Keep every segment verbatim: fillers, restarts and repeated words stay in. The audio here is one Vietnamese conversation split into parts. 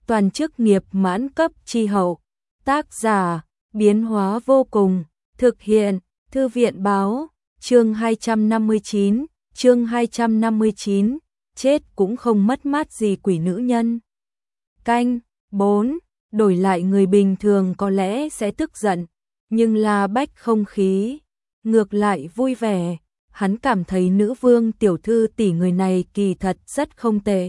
toàn chức nghiệp mãn cấp chi hậu. Tác giả, biến hóa vô cùng, thực hiện, Thư viện báo, chương hai trăm năm mươi chín, chương hai trăm năm mươi chín, chết cũng không mất mát gì quỷ nữ nhân. Canh, bốn, đổi lại người bình thường có lẽ sẽ tức giận, nhưng La Bách không khí, ngược lại vui vẻ, hắn cảm thấy nữ vương tiểu thư tỷ người này kỳ thật rất không tệ.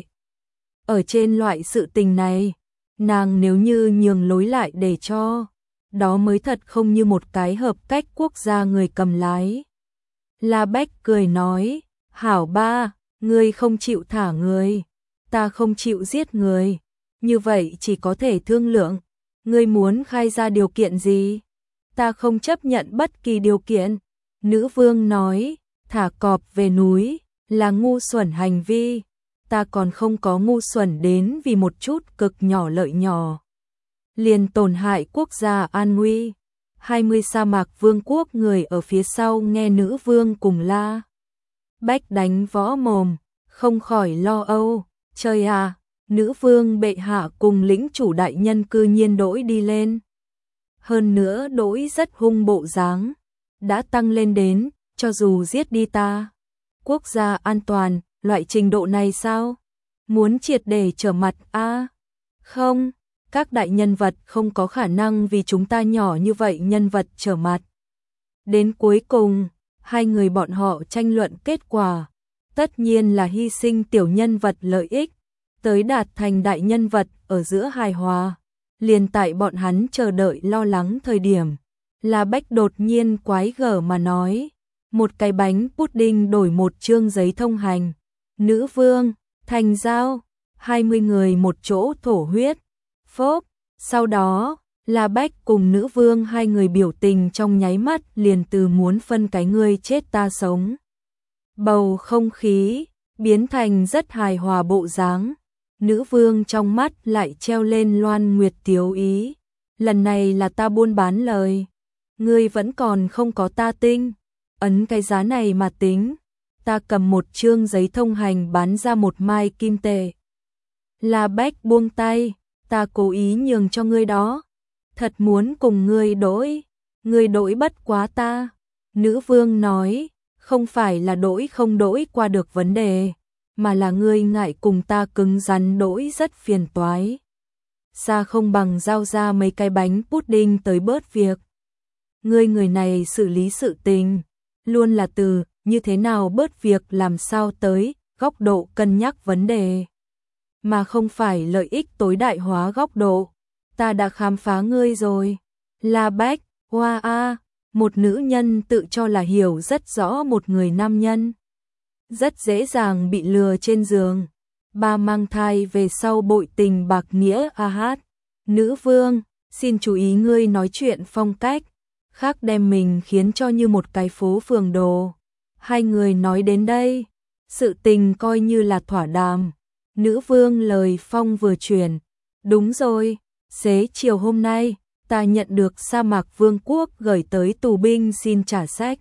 Ở trên loại sự tình này, nàng nếu như nhường lối lại để cho, đó mới thật không như một cái hợp cách quốc gia người cầm lái. La Bách cười nói, hảo ba, ngươi không chịu thả người, ta không chịu giết người, như vậy chỉ có thể thương lượng, ngươi muốn khai ra điều kiện gì? Ta không chấp nhận bất kỳ điều kiện. Nữ vương nói, thả cọp về núi, là ngu xuẩn hành vi, ta còn không có ngu xuẩn đến vì một chút cực nhỏ lợi nhỏ liền tổn hại quốc gia an nguy. hai mươi sa mạc vương quốc người ở phía sau nghe nữ vương cùng La Bách đánh võ mồm, không khỏi lo âu, trời à, nữ vương bệ hạ cùng lĩnh chủ đại nhân cư nhiên đổi đi lên. Hơn nữa đổi rất hung bộ dáng, đã tăng lên đến, cho dù giết đi ta, quốc gia an toàn, loại trình độ này sao? Muốn triệt để trở mặt a? À? Không, các đại nhân vật không có khả năng vì chúng ta nhỏ như vậy nhân vật trở mặt. Đến cuối cùng, hai người bọn họ tranh luận kết quả, tất nhiên là hy sinh tiểu nhân vật lợi ích, tới đạt thành đại nhân vật ở giữa hài hòa. Liền tại bọn hắn chờ đợi lo lắng thời điểm, La Bách đột nhiên quái gở mà nói, một cái bánh pudding đổi một chương giấy thông hành. Nữ vương, thành giao, hai mươi người một chỗ thổ huyết. Phốp, sau đó, La Bách cùng nữ vương hai người biểu tình trong nháy mắt liền từ muốn phân cái ngươi chết ta sống. Bầu không khí, biến thành rất hài hòa bộ dáng. Nữ vương trong mắt lại treo lên loan nguyệt tiếu ý. Lần này là ta buôn bán lời. Ngươi vẫn còn không có ta tinh. Ấn cái giá này mà tính. Ta cầm một chương giấy thông hành bán ra một mai kim tệ. La Bách buông tay. Ta cố ý nhường cho ngươi đó. Thật muốn cùng ngươi đổi. Ngươi đổi bất quá ta. Nữ vương nói. Không phải là đổi không đổi qua được vấn đề, mà là ngươi ngại cùng ta cứng rắn đổi rất phiền toái. Xa không bằng giao ra mấy cái bánh pudding tới bớt việc. Ngươi người này xử lý sự tình, luôn là từ như thế nào bớt việc làm sao tới góc độ cân nhắc vấn đề, mà không phải lợi ích tối đại hóa góc độ. Ta đã khám phá ngươi rồi. La Bách, hoa a, một nữ nhân tự cho là hiểu rất rõ một người nam nhân. Rất dễ dàng bị lừa trên giường. Ba mang thai về sau bội tình bạc nghĩa a hát. Nữ vương, xin chú ý ngươi nói chuyện phong cách, khác đem mình khiến cho như một cái phố phường đồ. Hai người nói đến đây, sự tình coi như là thỏa đàm. Nữ vương lời phong vừa chuyển, đúng rồi, xế chiều hôm nay, ta nhận được sa mạc vương quốc gửi tới tù binh xin trả sách.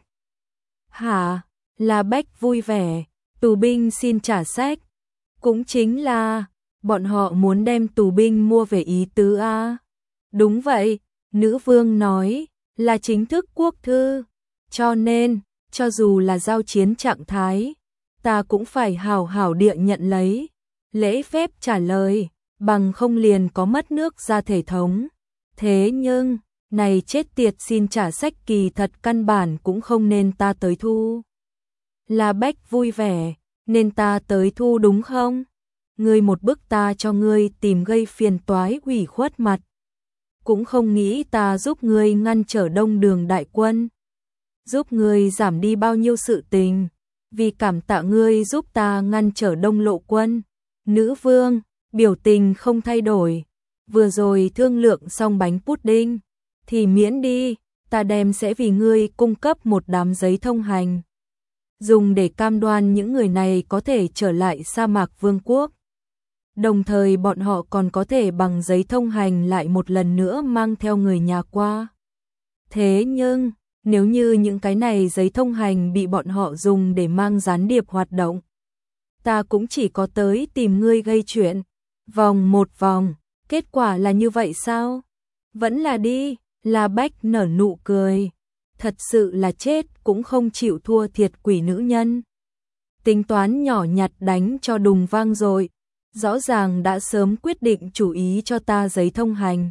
Hả? La Bách vui vẻ, tù binh xin trả sách. Cũng chính là, bọn họ muốn đem tù binh mua về ý tứ a. Đúng vậy, nữ vương nói, là chính thức quốc thư. Cho nên, cho dù là giao chiến trạng thái, ta cũng phải hảo hảo địa nhận lấy. Lễ phép trả lời, bằng không liền có mất nước ra thể thống. Thế nhưng, này chết tiệt xin trả sách kỳ thật căn bản cũng không nên ta tới thu. La Bách vui vẻ, nên ta tới thu đúng không? Ngươi một bức ta cho ngươi tìm gây phiền toái ủy khuất mặt. Cũng không nghĩ ta giúp ngươi ngăn trở đông đường đại quân. Giúp ngươi giảm đi bao nhiêu sự tình. Vì cảm tạ ngươi giúp ta ngăn trở đông lộ quân. Nữ vương, biểu tình không thay đổi. Vừa rồi thương lượng xong bánh pudding, thì miễn đi, ta đem sẽ vì ngươi cung cấp một đám giấy thông hành. Dùng để cam đoan những người này có thể trở lại sa mạc vương quốc. Đồng thời bọn họ còn có thể bằng giấy thông hành lại một lần nữa mang theo người nhà qua. Thế nhưng, nếu như những cái này giấy thông hành bị bọn họ dùng để mang gián điệp hoạt động, ta cũng chỉ có tới tìm ngươi gây chuyện. Vòng một vòng, Kết quả là như vậy sao? Vẫn là đi, La Bách nở nụ cười. Thật sự là chết cũng không chịu thua thiệt quỷ nữ nhân. Tính toán nhỏ nhặt đánh cho đùng vang rồi. Rõ ràng đã sớm quyết định chủ ý cho ta giấy thông hành.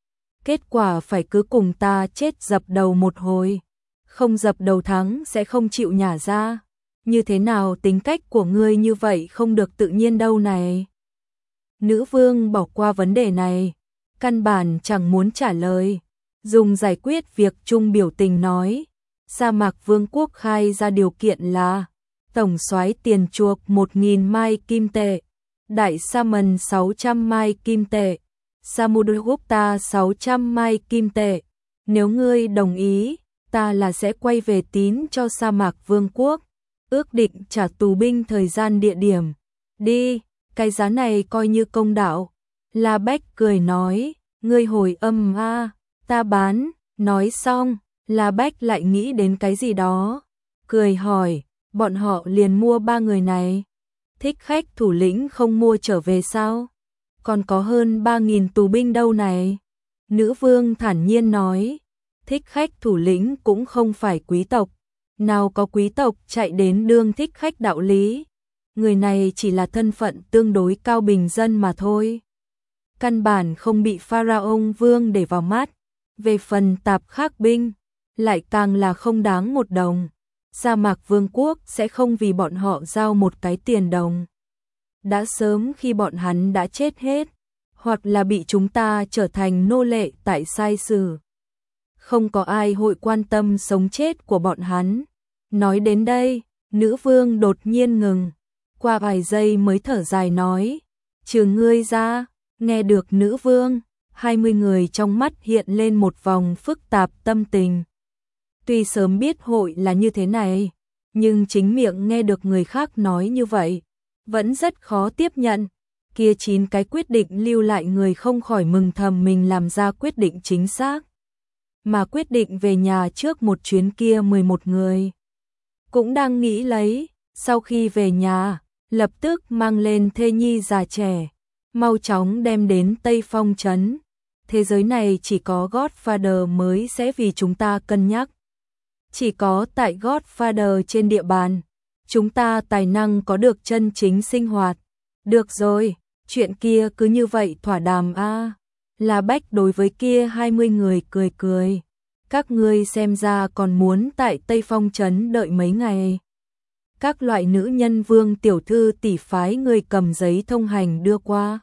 Kết quả phải cứ cùng ta chết dập đầu một hồi. Không dập đầu thắng sẽ không chịu nhả ra. Như thế nào tính cách của ngươi như vậy không được tự nhiên đâu này. Nữ vương bỏ qua vấn đề này. Căn bản chẳng muốn trả lời. Dùng giải quyết việc chung biểu tình nói. Sa mạc vương quốc khai ra điều kiện là tổng soái tiền chuộc một nghìn mai kim tệ. Đại sa mần sáu trăm mai kim tệ. Samudrugupta sáu trăm mai kim tệ. Nếu ngươi đồng ý, ta là sẽ quay về tín cho sa mạc vương quốc. Ước định trả tù binh thời gian địa điểm. Đi, cái giá này coi như công đạo. La Bách cười nói, ngươi hồi âm a, ta bán. Nói xong, La Bách lại nghĩ đến cái gì đó. Cười hỏi, bọn họ liền mua ba người này. Thích khách thủ lĩnh không mua trở về sao? Còn có hơn ba nghìn tù binh đâu này. Nữ vương thản nhiên nói, thích khách thủ lĩnh cũng không phải quý tộc. Nào có quý tộc chạy đến đương thích khách đạo lý. Người này chỉ là thân phận tương đối cao bình dân mà thôi. Căn bản không bị Pharaon vương để vào mắt. Về phần tạp khắc binh, lại càng là không đáng một đồng. Sa mạc vương quốc sẽ không vì bọn họ giao một cái tiền đồng. Đã sớm khi bọn hắn đã chết hết, hoặc là bị chúng ta trở thành nô lệ tại sai sử. Không có ai hội quan tâm sống chết của bọn hắn. Nói đến đây, nữ vương đột nhiên ngừng. Qua vài giây mới thở dài nói, trừ ngươi ra. Nghe được nữ vương, hai mươi người trong mắt hiện lên một vòng phức tạp tâm tình. Tuy sớm biết hội là như thế này, nhưng chính miệng nghe được người khác nói như vậy, vẫn rất khó tiếp nhận. Kia chín cái quyết định lưu lại người không khỏi mừng thầm mình làm ra quyết định chính xác. Mà quyết định về nhà trước một chuyến kia mười một người. Cũng đang nghĩ lấy, sau khi về nhà, lập tức mang lên thê nhi già trẻ. Mau chóng đem đến Tây Phong trấn. Thế giới này chỉ có Godfather mới sẽ vì chúng ta cân nhắc. Chỉ có tại Godfather trên địa bàn, chúng ta tài năng có được chân chính sinh hoạt. Được rồi, chuyện kia cứ như vậy thỏa đàm a. À. La Bách đối với kia hai mươi người cười cười. Các ngươi xem ra còn muốn tại Tây Phong trấn đợi mấy ngày. Các loại nữ nhân vương tiểu thư tỷ phái người cầm giấy thông hành đưa qua.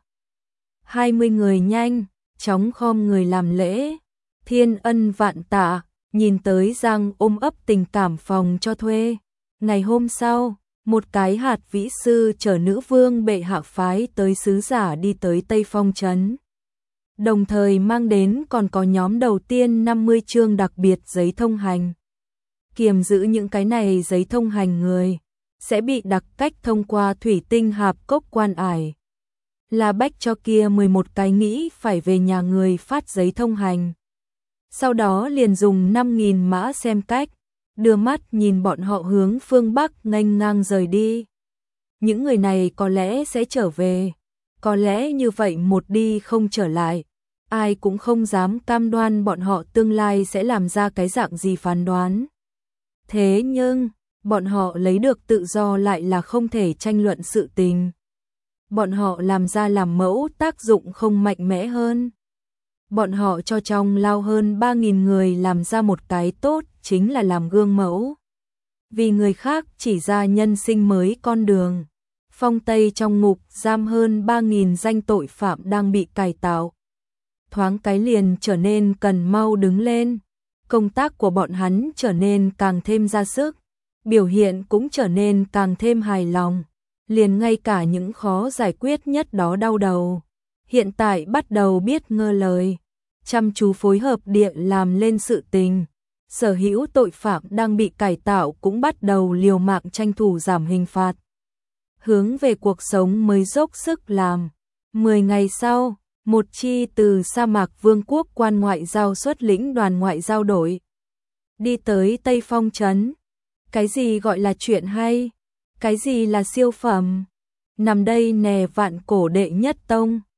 hai mươi người nhanh, chóng khom người làm lễ. Thiên ân vạn tạ, nhìn tới Giang ôm ấp tình cảm phòng cho thuê. Ngày hôm sau, một cái hạt vĩ sư chở nữ vương bệ hạ phái tới sứ giả đi tới Tây Phong trấn. Đồng thời mang đến còn có nhóm đầu tiên năm mươi chương đặc biệt giấy thông hành. Kiềm giữ những cái này giấy thông hành người, sẽ bị đặc cách thông qua thủy tinh hạp cốc quan ải. La Bách cho kia mười một cái nghĩ phải về nhà người phát giấy thông hành. Sau đó liền dùng năm nghìn mã xem cách, đưa mắt nhìn bọn họ hướng phương Bắc nghênh ngang rời đi. Những người này có lẽ sẽ trở về, có lẽ như vậy một đi không trở lại. Ai cũng không dám cam đoan bọn họ tương lai sẽ làm ra cái dạng gì phán đoán. Thế nhưng, bọn họ lấy được tự do lại là không thể tranh luận sự tình. Bọn họ làm ra làm mẫu tác dụng không mạnh mẽ hơn. Bọn họ cho trong lao hơn ba nghìn người làm ra một cái tốt chính là làm gương mẫu. Vì người khác chỉ ra nhân sinh mới con đường. Phong Tây trong ngục giam hơn ba nghìn danh tội phạm đang bị cải tạo. Thoáng cái liền trở nên cần mau đứng lên. Công tác của bọn hắn trở nên càng thêm ra sức. Biểu hiện cũng trở nên càng thêm hài lòng. Liền ngay cả những khó giải quyết nhất đó đau đầu. Hiện tại bắt đầu biết ngơ lời. Chăm chú phối hợp địa làm lên sự tình. Sở hữu tội phạm đang bị cải tạo cũng bắt đầu liều mạng tranh thủ giảm hình phạt. Hướng về cuộc sống mới dốc sức làm. Mười ngày sau, một chi từ sa mạc vương quốc quan ngoại giao xuất lĩnh đoàn ngoại giao đội. Đi tới Tây Phong trấn. Cái gì gọi là chuyện hay? Cái gì là siêu phẩm? Nằm đây nè vạn cổ đệ nhất tông.